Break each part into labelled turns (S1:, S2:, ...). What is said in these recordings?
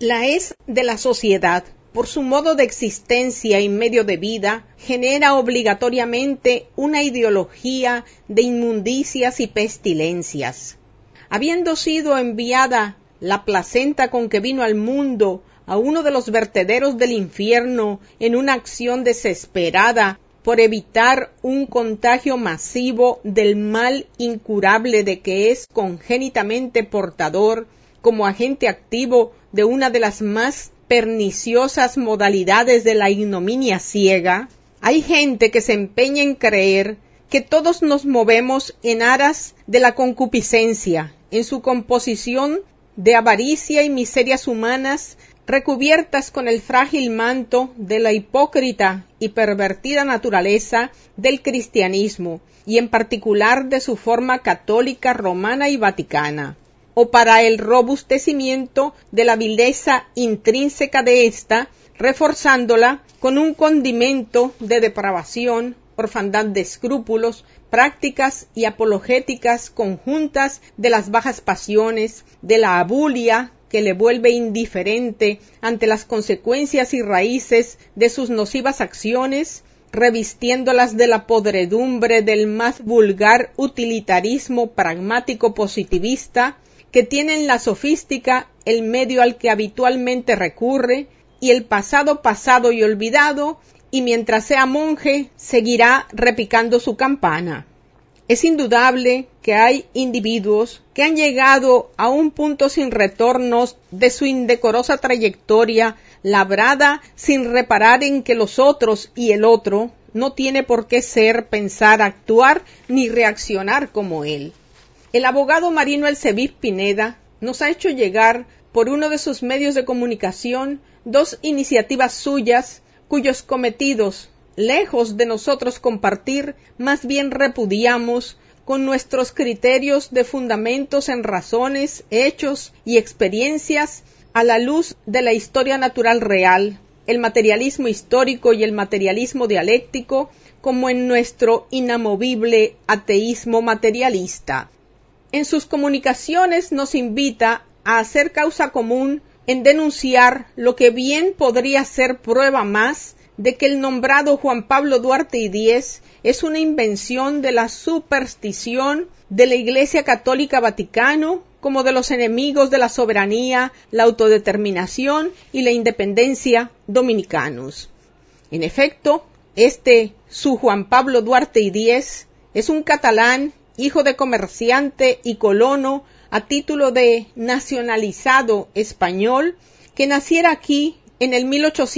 S1: La hez de la sociedad, por su modo de existencia y medio de vida, genera obligatoriamente una ideología de inmundicias y pestilencias. Habiendo sido enviada la placenta con que vino al mundo a uno de los vertederos del infierno en una acción desesperada por evitar un contagio masivo del mal incurable de que es congénitamente portador, como agente activo de una de las más perniciosas modalidades de la ignominia ciega, hay gente que se empeña en creer que todos nos movemos en aras de la concupiscencia, en su composición de avaricia y miserias humanas, recubiertas con el frágil manto de la hipócrita y pervertida naturaleza del cristianismo, y en particular de su forma católica, romana y vaticana, o para el robustecimiento de la vileza intrínseca de ésta, reforzándola con un condimento de depravación, orfandad de escrúpulos, prácticas y apologéticas conjuntas de las bajas pasiones, de la abulia, que le vuelve indiferente ante las consecuencias y raíces de sus nocivas acciones, revistiéndolas de la podredumbre del más vulgar utilitarismo pragmático positivista, que tiene en la sofística el medio al que habitualmente recurre, y el pasado y olvidado, y mientras sea monje seguirá repicando su campana. Es indudable que hay individuos que han llegado a un punto sin retornos de su indecorosa trayectoria, labrada sin reparar en que los otros y el otro no tiene por qué ser, pensar, actuar ni reaccionar como él. El abogado Marino Elseviv Pineda nos ha hecho llegar por uno de sus medios de comunicación 2 iniciativas suyas cuyos cometidos, lejos de nosotros compartir, más bien repudiamos con nuestros criterios de fundamentos en razones, hechos y experiencias a la luz de la historia natural real, el materialismo histórico y el materialismo dialéctico, como en nuestro inamovible ateísmo materialista. En sus comunicaciones nos invita a hacer causa común en denunciar lo que bien podría ser prueba más de que el nombrado Juan Pablo Duarte y Diez es una invención de la superstición de la Iglesia Católica Vaticano, como de los enemigos de la soberanía, la autodeterminación y la independencia dominicanos. En efecto, su Juan Pablo Duarte y Diez es un catalán, hijo de comerciante y colono a título de nacionalizado español, que naciera aquí en el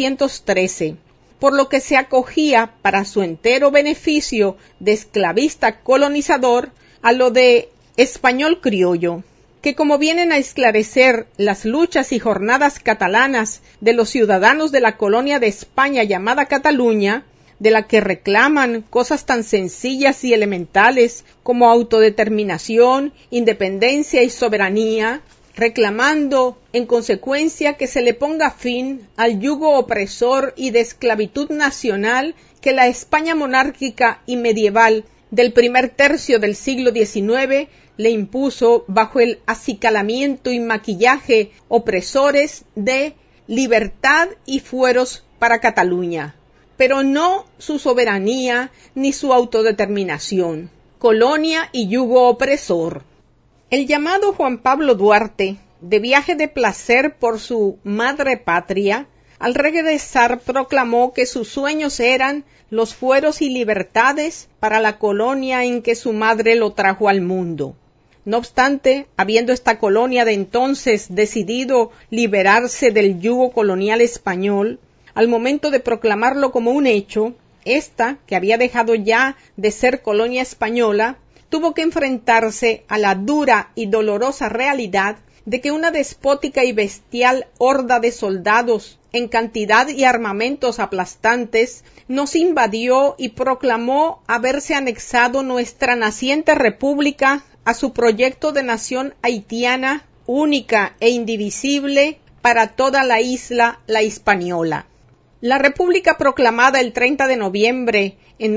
S1: 1813, por lo que se acogía para su entero beneficio de esclavista colonizador a lo de español criollo, que como vienen a esclarecer las luchas y jornadas catalanas de los ciudadanos de la colonia de España llamada Cataluña, de la que reclaman cosas tan sencillas y elementales como autodeterminación, independencia y soberanía, reclamando en consecuencia que se le ponga fin al yugo opresor y de esclavitud nacional que la España monárquica y medieval del primer tercio del siglo XIX le impuso bajo el acicalamiento y maquillaje opresores de libertad y fueros para Cataluña, pero no su soberanía ni su autodeterminación, colonia y yugo opresor. El llamado Juan Pablo Duarte, de viaje de placer por su madre patria, al regresar proclamó que sus sueños eran los fueros y libertades para la colonia en que su madre lo trajo al mundo. No obstante, habiendo esta colonia de entonces decidido liberarse del yugo colonial español, al momento de proclamarlo como un hecho, esta, que había dejado ya de ser colonia española, tuvo que enfrentarse a la dura y dolorosa realidad de que una despótica y bestial horda de soldados en cantidad y armamentos aplastantes nos invadió y proclamó haberse anexado nuestra naciente república a su proyecto de nación haitiana única e indivisible para toda la isla La Hispaniola. La república proclamada el 30 de noviembre en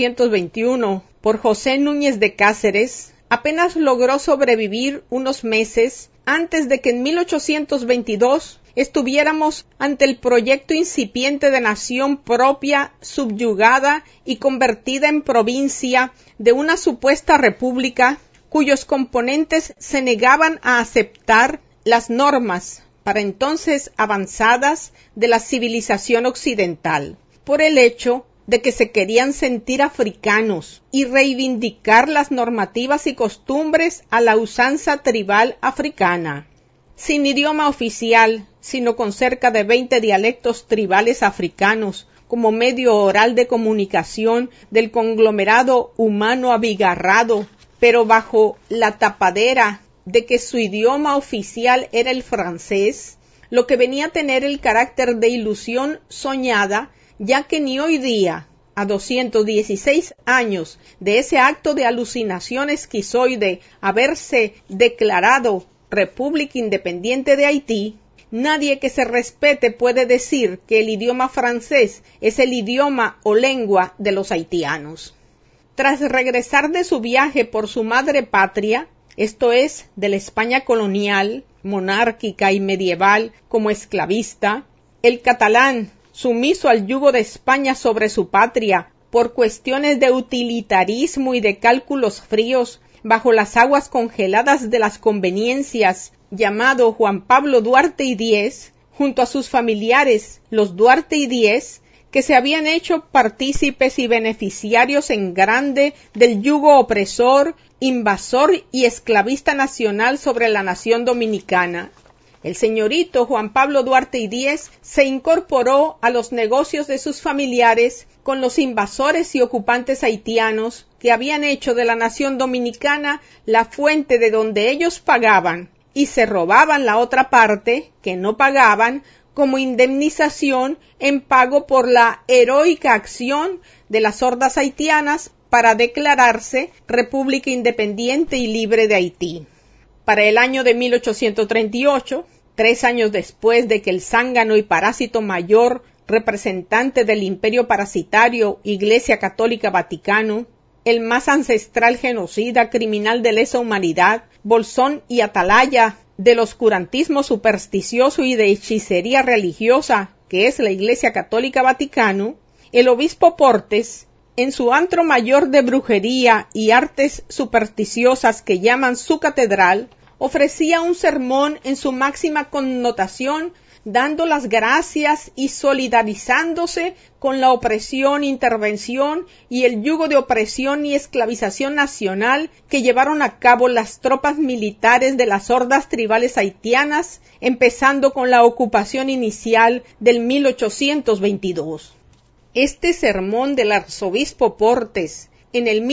S1: 1821 por José Núñez de Cáceres apenas logró sobrevivir unos meses antes de que en 1822 estuviéramos ante el proyecto incipiente de nación propia, subyugada y convertida en provincia de una supuesta república cuyos componentes se negaban a aceptar las normas para entonces avanzadas de la civilización occidental, por el hecho de que se querían sentir africanos y reivindicar las normativas y costumbres a la usanza tribal africana. Sin idioma oficial, sino con cerca de 20 dialectos tribales africanos como medio oral de comunicación del conglomerado humano abigarrado, pero bajo la tapadera de que su idioma oficial era el francés, lo que venía a tener el carácter de ilusión soñada, ya que ni hoy día, a 216 años de ese acto de alucinación esquizoide haberse declarado República Independiente de Haití, nadie que se respete puede decir que el idioma francés es el idioma o lengua de los haitianos. Tras regresar de su viaje por su madre patria, esto es, de la España colonial, monárquica y medieval como esclavista, el catalán, sumiso al yugo de España sobre su patria por cuestiones de utilitarismo y de cálculos fríos bajo las aguas congeladas de las conveniencias, llamado Juan Pablo Duarte y Díez, junto a sus familiares, los Duarte y Díez, que se habían hecho partícipes y beneficiarios en grande del yugo opresor, invasor y esclavista nacional sobre la nación dominicana. El señorito Juan Pablo Duarte y Díez se incorporó a los negocios de sus familiares con los invasores y ocupantes haitianos que habían hecho de la nación dominicana la fuente de donde ellos pagaban y se robaban la otra parte, que no pagaban, como indemnización en pago por la heroica acción de las hordas haitianas para declararse República Independiente y Libre de Haití. Para el año de 1838, 3 años después de que el zángano y parásito mayor, representante del imperio parasitario, Iglesia Católica Vaticano, el más ancestral genocida criminal de lesa humanidad, bolsón y atalaya del oscurantismo supersticioso y de hechicería religiosa, que es la Iglesia Católica Vaticano, el obispo Portes, en su antro mayor de brujería y artes supersticiosas que llaman su catedral, ofrecía un sermón en su máxima connotación, dando las gracias y solidarizándose con la opresión, intervención y el yugo de opresión y esclavización nacional que llevaron a cabo las tropas militares de las hordas tribales haitianas, empezando con la ocupación inicial del 1822. Este sermón del arzobispo Portes en el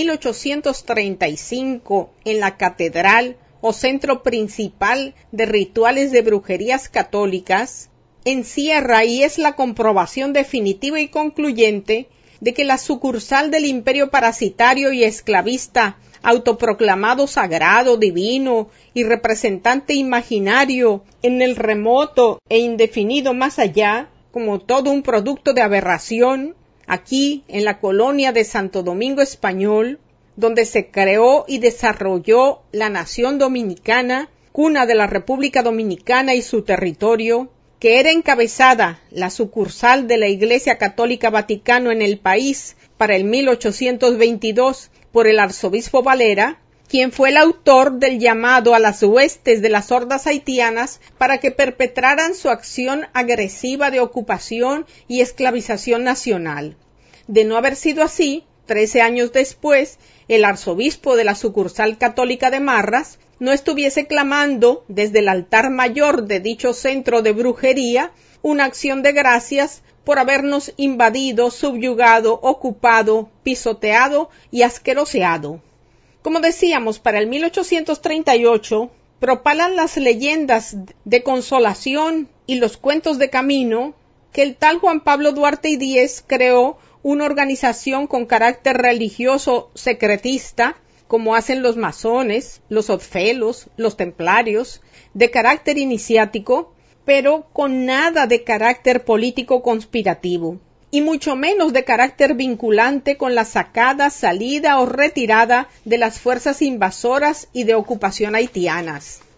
S1: 1835 en la catedral o centro principal de rituales de brujerías católicas, encierra y es la comprobación definitiva y concluyente de que la sucursal del imperio parasitario y esclavista, autoproclamado sagrado, divino y representante imaginario en el remoto e indefinido más allá, como todo un producto de aberración, aquí en la colonia de Santo Domingo Español, donde se creó y desarrolló la nación dominicana, cuna de la República Dominicana y su territorio, que era encabezada la sucursal de la Iglesia Católica Vaticano en el país para el 1822 por el arzobispo Valera, quien fue el autor del llamado a las huestes de las hordas haitianas para que perpetraran su acción agresiva de ocupación y esclavización nacional. De no haber sido así, 13 años después, el arzobispo de la sucursal católica de Marras no estuviese clamando desde el altar mayor de dicho centro de brujería una acción de gracias por habernos invadido, subyugado, ocupado, pisoteado y asqueroseado. Como decíamos, para el 1838 propalan las leyendas de consolación y los cuentos de camino que el tal Juan Pablo Duarte y Díez creó una organización con carácter religioso secretista, como hacen los masones, los orfelos, los templarios, de carácter iniciático, pero con nada de carácter político conspirativo, y mucho menos de carácter vinculante con la sacada, salida o retirada de las fuerzas invasoras y de ocupación haitianas.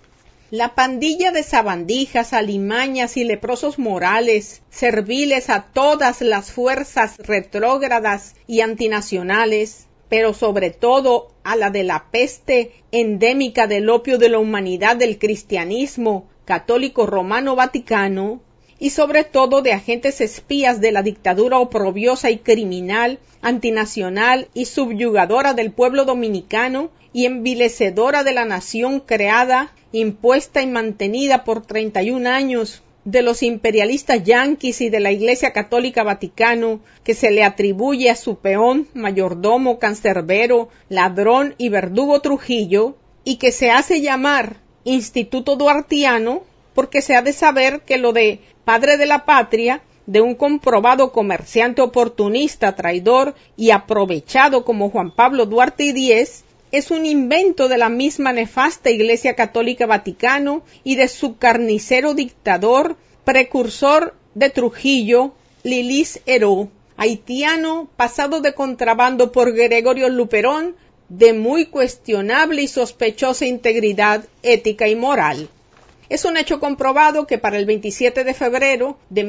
S1: La pandilla de sabandijas, alimañas y leprosos morales, serviles a todas las fuerzas retrógradas y antinacionales, pero sobre todo a la de la peste endémica del opio de la humanidad del cristianismo católico romano vaticano, y sobre todo de agentes espías de la dictadura oprobiosa y criminal, antinacional y subyugadora del pueblo dominicano y envilecedora de la nación creada, impuesta y mantenida por 31 años de los imperialistas yanquis y de la Iglesia Católica Vaticano, que se le atribuye a su peón, mayordomo, cancerbero, ladrón y verdugo Trujillo, y que se hace llamar Instituto Duartiano, porque se ha de saber que lo de padre de la patria, de un comprobado comerciante oportunista, traidor y aprovechado como Juan Pablo Duarte X, es un invento de la misma nefasta Iglesia Católica Vaticano y de su carnicero dictador, precursor de Trujillo, Lilis Heró, haitiano pasado de contrabando por Gregorio Luperón, de muy cuestionable y sospechosa integridad ética y moral. Es un hecho comprobado que para el 27 de febrero de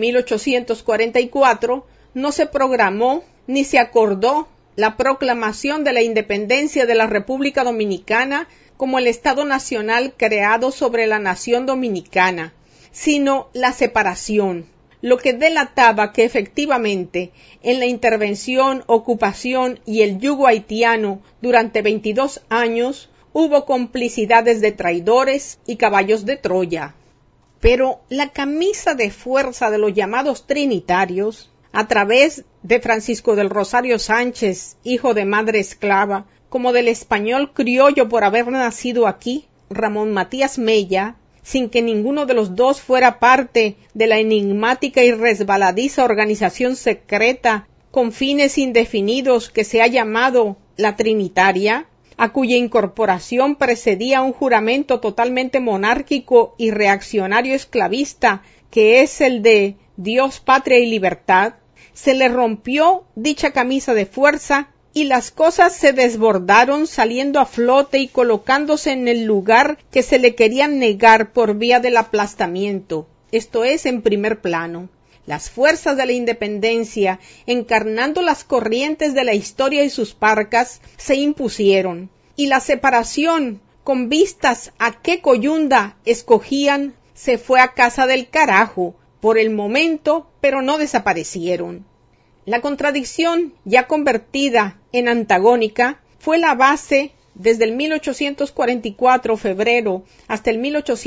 S1: 1844 no se programó ni se acordó la proclamación de la independencia de la República Dominicana como el Estado Nacional creado sobre la nación dominicana, sino la separación, lo que delataba que efectivamente en la intervención, ocupación y el yugo haitiano durante 22 años hubo complicidades de traidores y caballos de Troya. Pero la camisa de fuerza de los llamados trinitarios, a través de Francisco del Rosario Sánchez, hijo de madre esclava, como del español criollo por haber nacido aquí, Ramón Matías Mella, sin que ninguno de los dos fuera parte de la enigmática y resbaladiza organización secreta con fines indefinidos que se ha llamado la Trinitaria, a cuya incorporación precedía un juramento totalmente monárquico y reaccionario esclavista, que es el de Dios, Patria y Libertad, se le rompió dicha camisa de fuerza y las cosas se desbordaron saliendo a flote y colocándose en el lugar que se le querían negar por vía del aplastamiento, esto es, en primer plano. Las fuerzas de la independencia, encarnando las corrientes de la historia y sus parcas, se impusieron, y la separación, con vistas a qué coyunda escogían, se fue a casa del carajo, por el momento, pero no desaparecieron. La contradicción, ya convertida en antagónica, fue la base desde el 1844 febrero hasta el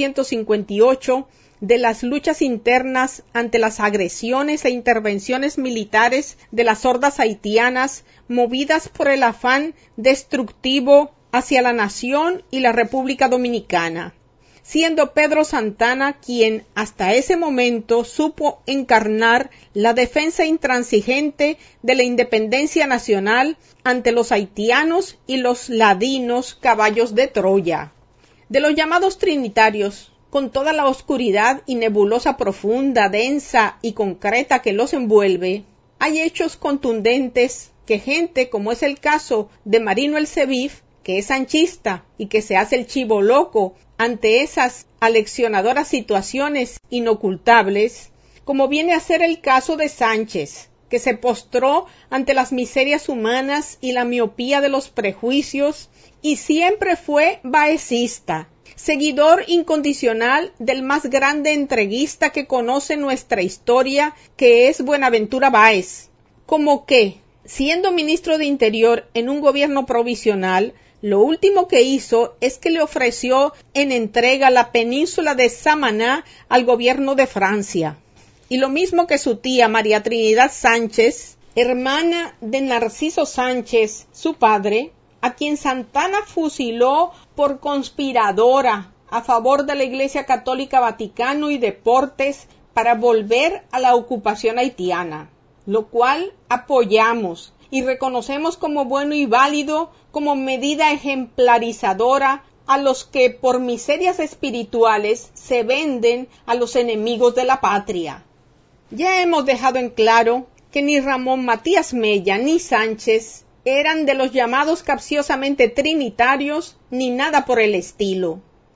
S1: 1858 de las luchas internas ante las agresiones e intervenciones militares de las hordas haitianas movidas por el afán destructivo hacia la nación y la República Dominicana, siendo Pedro Santana quien hasta ese momento supo encarnar la defensa intransigente de la independencia nacional ante los haitianos y los ladinos caballos de Troya. De los llamados trinitarios, con toda la oscuridad y nebulosa profunda, densa y concreta que los envuelve, hay hechos contundentes que gente, como es el caso de Marino el Cevif, que es sanchista y que se hace el chivo loco ante esas aleccionadoras situaciones inocultables, como viene a ser el caso de Sánchez, que se postró ante las miserias humanas y la miopía de los prejuicios y siempre fue baecista, seguidor incondicional del más grande entreguista que conoce nuestra historia, que es Buenaventura Báez, como que, siendo ministro de Interior en un gobierno provisional, lo último que hizo es que le ofreció en entrega la península de Samaná al gobierno de Francia. Y lo mismo que su tía María Trinidad Sánchez, hermana de Narciso Sánchez, su padre, a quien Santana fusiló por conspiradora a favor de la Iglesia Católica Vaticano y Deportes para volver a la ocupación haitiana, lo cual apoyamos y reconocemos como bueno y válido como medida ejemplarizadora a los que por miserias espirituales se venden a los enemigos de la patria. Ya hemos dejado en claro que ni Ramón Matías Mella ni Sánchez eran de los llamados capciosamente trinitarios ni nada por el estilo.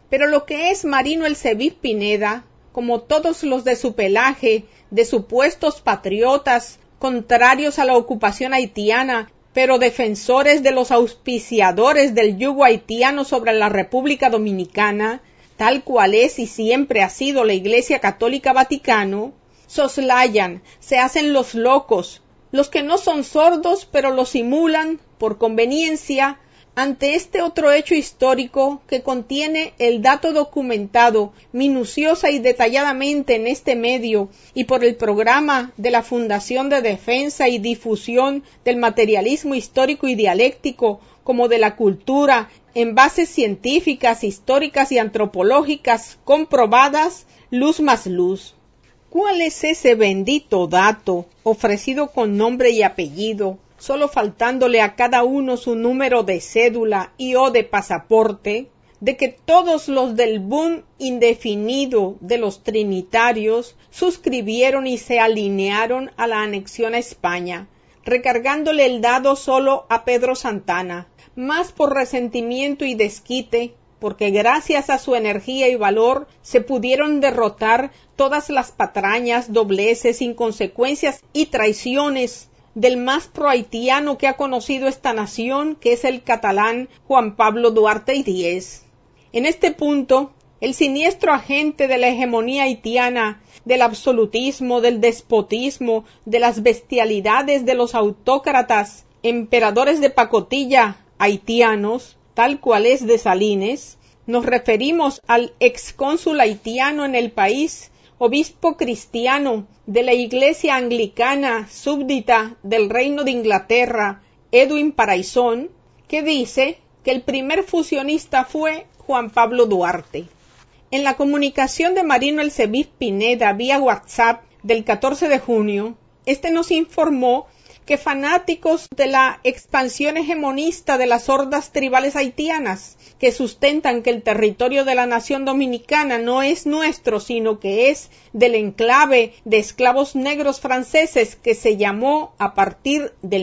S1: Pero lo que es Marino Elseviz Pineda, como todos los de su pelaje, de supuestos patriotas, contrarios a la ocupación haitiana, pero defensores de los auspiciadores del yugo haitiano sobre la República Dominicana, tal cual es y siempre ha sido la Iglesia Católica Vaticano, soslayan, se hacen los locos, los que no son sordos pero lo simulan por conveniencia, ante este otro hecho histórico que contiene el dato documentado minuciosa y detalladamente en este medio y por el programa de la Fundación de Defensa y Difusión del Materialismo Histórico y Dialéctico como de la cultura en bases científicas, históricas y antropológicas comprobadas, luz más luz. ¿Cuál es ese bendito dato ofrecido con nombre y apellido, solo faltándole a cada uno su número de cédula y o de pasaporte, de que todos los del boom indefinido de los trinitarios suscribieron y se alinearon a la anexión a España, recargándole el dado solo a Pedro Santana, más por resentimiento y desquite, porque gracias a su energía y valor se pudieron derrotar todas las patrañas, dobleces, inconsecuencias y traiciones del más prohaitiano que ha conocido esta nación, que es el catalán Juan Pablo Duarte y Díez. En este punto, el siniestro agente de la hegemonía haitiana, del absolutismo, del despotismo, de las bestialidades de los autócratas, emperadores de pacotilla haitianos, tal cual es Dessalines, nos referimos al excónsul haitiano en el país, obispo cristiano de la Iglesia Anglicana súbdita del Reino de Inglaterra, Edwin Paraisón, que dice que el primer fusionista fue Juan Pablo Duarte. En la comunicación de Marino Elseviz Pineda vía WhatsApp del 14 de junio, este nos informó que fanáticos de la expansión hegemonista de las hordas tribales haitianas, que sustentan que el territorio de la nación dominicana no es nuestro, sino que es del enclave de esclavos negros franceses que se llamó a partir del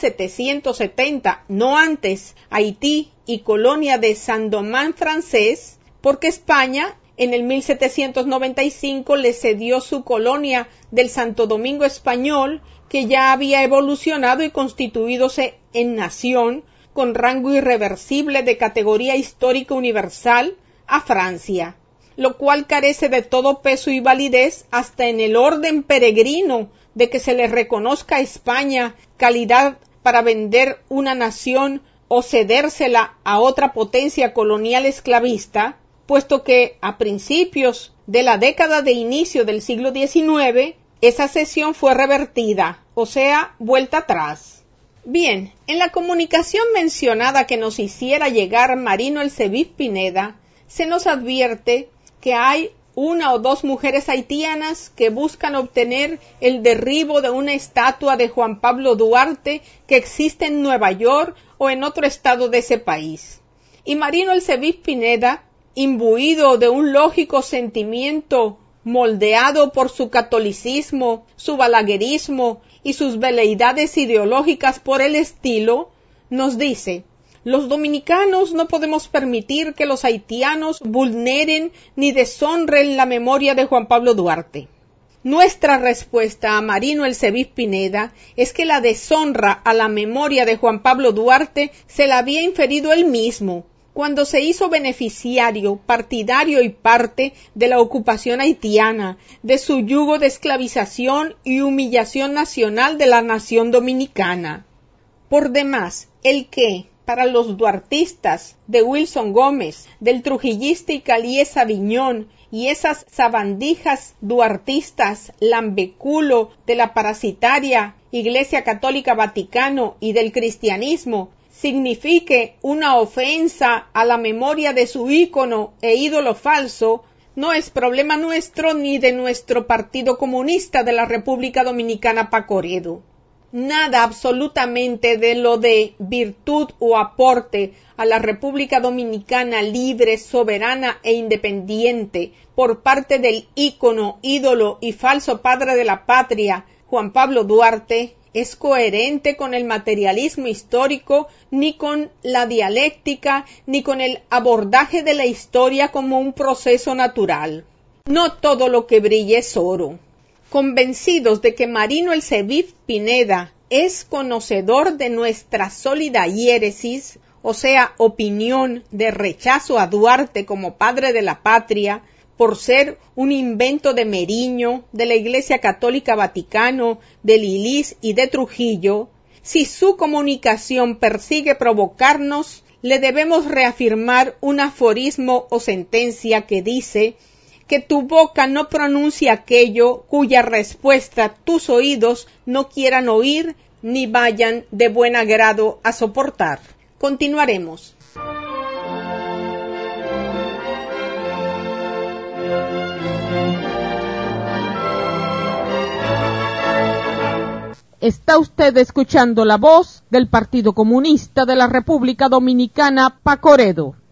S1: 1770, no antes, Haití y colonia de Saint-Domingue francés, porque España en el 1795 le cedió su colonia del Santo Domingo español, que ya había evolucionado y constituídose en nación con rango irreversible de categoría histórica universal a Francia, lo cual carece de todo peso y validez hasta en el orden peregrino de que se le reconozca a España calidad para vender una nación o cedérsela a otra potencia colonial esclavista, puesto que a principios de la década de inicio del siglo XIX esa cesión fue revertida, o sea, vuelta atrás. Bien, en la comunicación mencionada que nos hiciera llegar Marino Elseviz Pineda, se nos advierte que hay una o dos mujeres haitianas que buscan obtener el derribo de una estatua de Juan Pablo Duarte que existe en Nueva York o en otro estado de ese país. Y Marino Elseviz Pineda, imbuido de un lógico sentimiento moldeado por su catolicismo, su balaguerismo y sus veleidades ideológicas por el estilo, nos dice: los dominicanos no podemos permitir que los haitianos vulneren ni deshonren la memoria de Juan Pablo Duarte. Nuestra respuesta a Marino Elseviz Pineda es que la deshonra a la memoria de Juan Pablo Duarte se la había inferido él mismo, cuando se hizo beneficiario, partidario y parte de la ocupación haitiana, de su yugo de esclavización y humillación nacional de la nación dominicana. Por demás, el que, para los duartistas de Wilson Gómez, del trujillista y Calíes Aviñón y esas sabandijas duartistas lambeculo de la parasitaria Iglesia Católica Vaticano y del cristianismo, signifique una ofensa a la memoria de su ícono e ídolo falso, no es problema nuestro ni de nuestro Partido Comunista de la República Dominicana Pacoredo. Nada absolutamente de lo de virtud o aporte a la República Dominicana libre, soberana e independiente por parte del ícono, ídolo y falso padre de la patria, Juan Pablo Duarte, es coherente con el materialismo histórico, ni con la dialéctica, ni con el abordaje de la historia como un proceso natural. No todo lo que brilla es oro. Convencidos de que Marino Elseviv Pineda es conocedor de nuestra sólida hiéresis, o sea, opinión de rechazo a Duarte como padre de la patria, por ser un invento de Meriño, de la Iglesia Católica Vaticano, de Lilis y de Trujillo, si su comunicación persigue provocarnos, le debemos reafirmar un aforismo o sentencia que dice que tu boca no pronuncia aquello cuya respuesta tus oídos no quieran oír ni vayan de buen agrado a soportar. Continuaremos.
S2: Está usted escuchando la voz del Partido Comunista de la República Dominicana, Pacoredo.